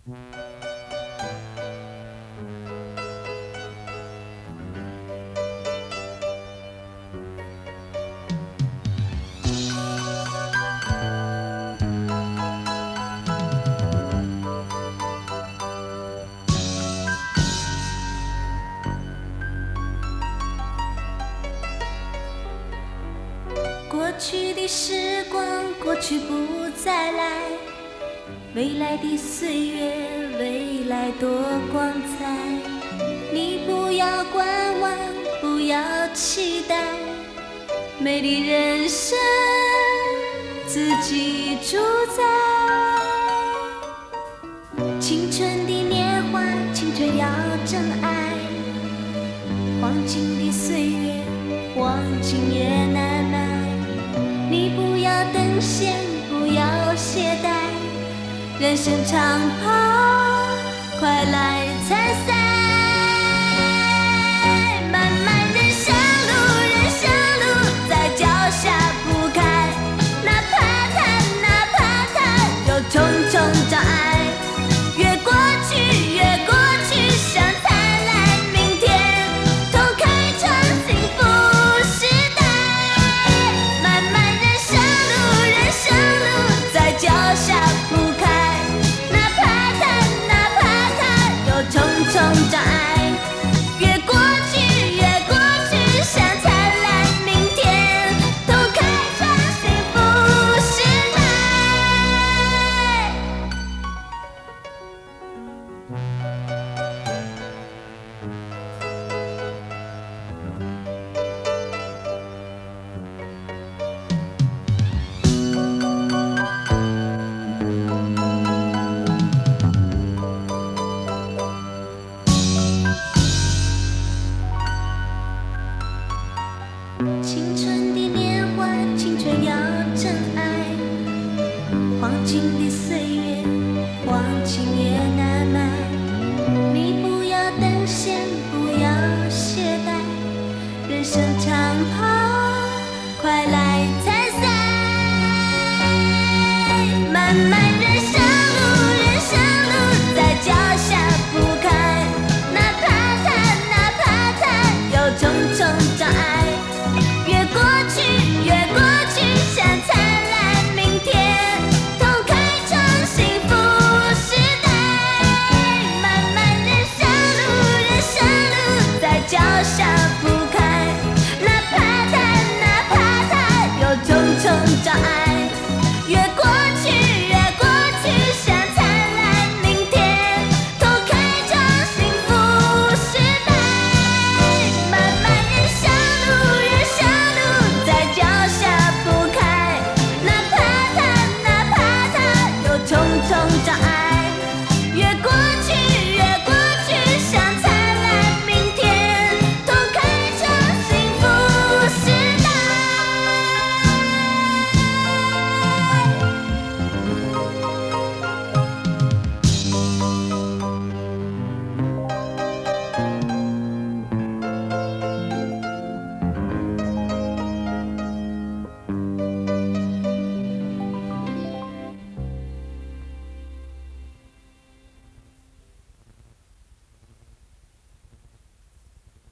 过去的时光，过去不再来，未来的岁月，未来多光彩。你不要观望，不要期待，美丽人生自己主宰。青春的年华，青春要真爱，黄金的岁月，黄金也难买。你不要等闲，不要懈怠，人生长跑，快来参赛。漫漫人生路，人生路在脚下铺开，哪怕它有重重障碍，越过去，向灿烂明天，同开创幸福时代。漫漫人生路在脚下铺开，哪怕它有重重障碍，越过去，向灿烂明天，同开创幸福时代。